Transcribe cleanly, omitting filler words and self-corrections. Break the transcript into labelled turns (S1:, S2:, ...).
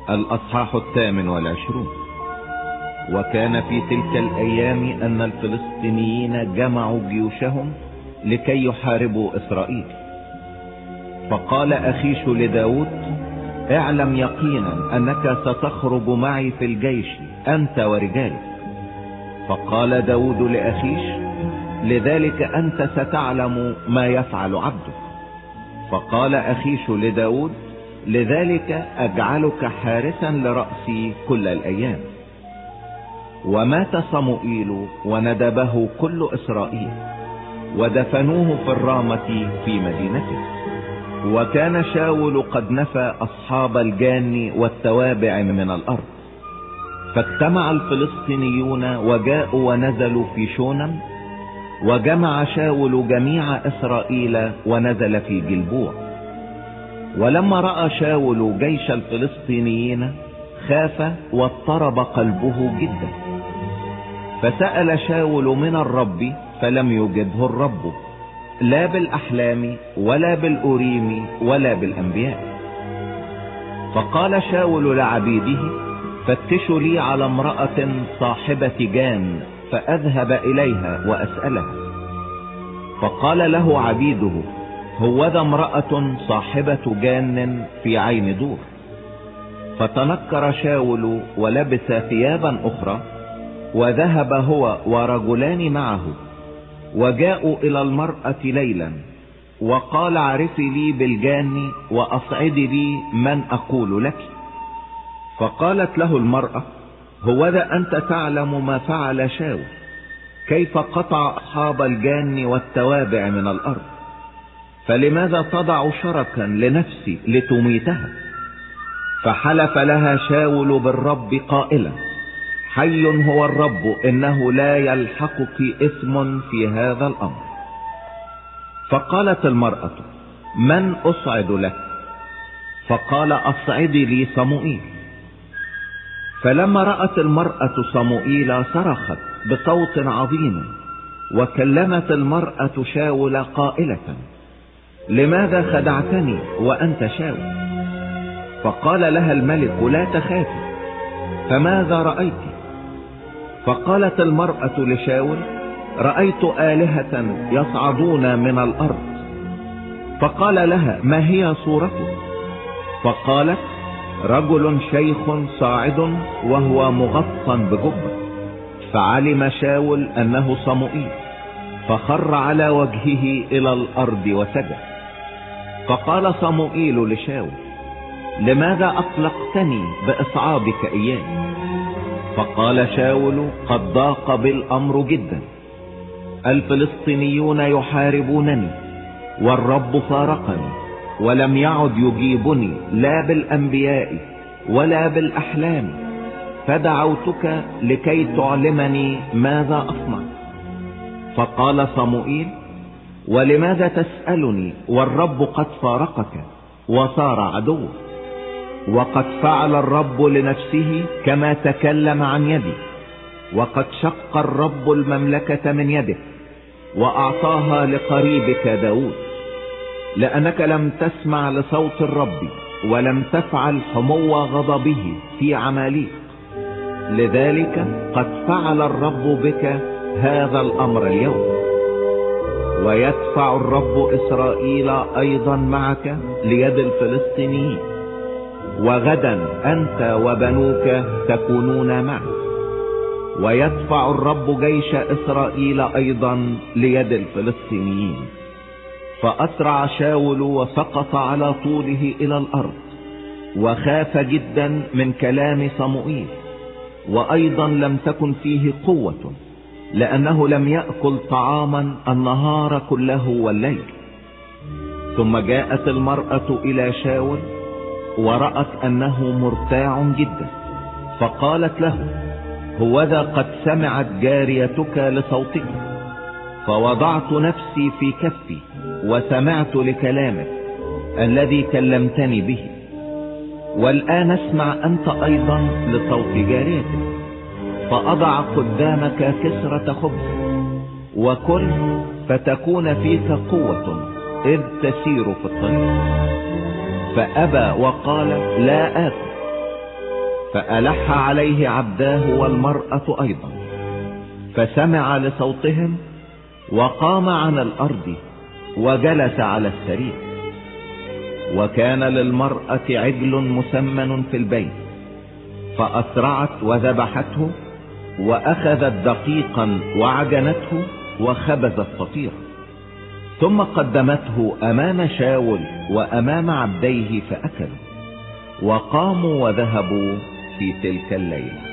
S1: الأصحاح 28. وكان في تلك الأيام أن الفلسطينيين جمعوا جيوشهم لكي يحاربوا إسرائيل. فقال أخيش لداود: اعلم يقينا أنك ستخرج معي في الجيش أنت ورجالك. فقال داود لأخيش: لذلك أنت ستعلم ما يفعل عبدك. فقال أخيش لداود: لذلك أجعلك حارسا لرأسي كل الأيام. ومات صموئيل وندبه كل إسرائيل، ودفنوه في الرامة في مدينته. وكان شاول قد نفى أصحاب الجان والتوابع من الأرض. فاجتمع الفلسطينيون وجاءوا ونزلوا في شونم، وجمع شاول جميع إسرائيل ونزل في جلبوع. ولما رأى شاول جيش الفلسطينيين خاف واضطرب قلبه جدا. فسأل شاول من الرب فلم يجبه الرب، لا بالأحلام ولا بالأوريم ولا بالأنبياء. فقال شاول لعبيده: فتشوا لي على امرأة صاحبة جان فأذهب إليها وأسألها. فقال له عبيده: هوذا امرأة صاحبة جان في عين دور. فتنكر شاول ولبس ثيابا أخرى، وذهب هو ورجلان معه، وجاءوا إلى المرأة ليلا، وقال: عرفي لي بالجان وأصعدي لي من أقول لك. فقالت له المرأة: هوذا أنت تعلم ما فعل شاول، كيف قطع أصحاب الجان والتوابع من الأرض، فلماذا تضع شركا لنفسي لتميتها؟ فحلف لها شاول بالرب قائلا: حي هو الرب إنه لا يلحقك إثم في هذا الأمر. فقالت المرأة: من أصعد لك؟ فقال: أصعدي لي صموئيل. فلما رأت المرأة صموئيل صرخت بصوت عظيم، وكلمت المرأة شاول قائلة: لماذا خدعتني وأنت شاول؟ فقال لها الملك: لا تخافي، فماذا رأيت؟ فقالت المرأة لشاول: رأيت آلهة يصعدون من الأرض. فقال لها: ما هي صورته؟ فقالت: رجل شيخ صاعد وهو مغطى بجبة. فعلم شاول أنه صموئيل، فخر على وجهه إلى الأرض وسجد. فقال صموئيل لشاول: لماذا أقلقتني بإصعادك إياه؟ فقال شاول: قد ضاق بالأمر جدا، الفلسطينيون يحاربونني، والرب فارقني، ولم يعد يجيبني لا بالأنبياء ولا بالأحلام، فدعوتك لكي تعلمني ماذا أصنع. فقال صموئيل: ولماذا تسألني والرب قد فارقك وصار عدوك؟ وقد فعل الرب لنفسه كما تكلم عن يدي، وقد شق الرب المملكة من يدك وأعطاها لقريبك داود، لأنك لم تسمع لصوت الرب ولم تفعل حمو غضبه في عماليق. لذلك قد فعل الرب بك هذا الأمر اليوم. ويدفع الرب إسرائيل أيضا معك ليد الفلسطينيين، وغدا أنت وبنوك تكونون معك. ويدفع الرب جيش إسرائيل أيضا ليد الفلسطينيين. فأسرع شاول وسقط على طوله إلى الأرض، وخاف جدا من كلام صموئيل، وأيضا لم تكن فيه قوة، لأنه لم يأكل طعاما النهار كله والليل. ثم جاءت المرأة إلى شاول ورأت أنه مرتاع جدا، فقالت له: هوذا قد سمعت جاريتك لصوتك، فوضعت نفسي في كفي وسمعت لكلامك الذي كلمتني به. والآن اسمع أنت أيضا لصوت جاريتك، فأضع قدامك كسرة خبز وكل، فتكون فيك قوة إذ تسير في الطريق. فأبى وقال: لا آكل. فألح عليه عبداه والمرأة أيضا، فسمع لصوتهم وقام عن الأرض وجلس على السرير. وكان للمرأة عجل مسمن في البيت، فأسرعت وذبحته، وأخذت دقيقا وعجنته وخبزت فطيرا، ثم قدمته أمام شاول وأمام عبديه فأكلوا، وقاموا وذهبوا في تلك الليلة.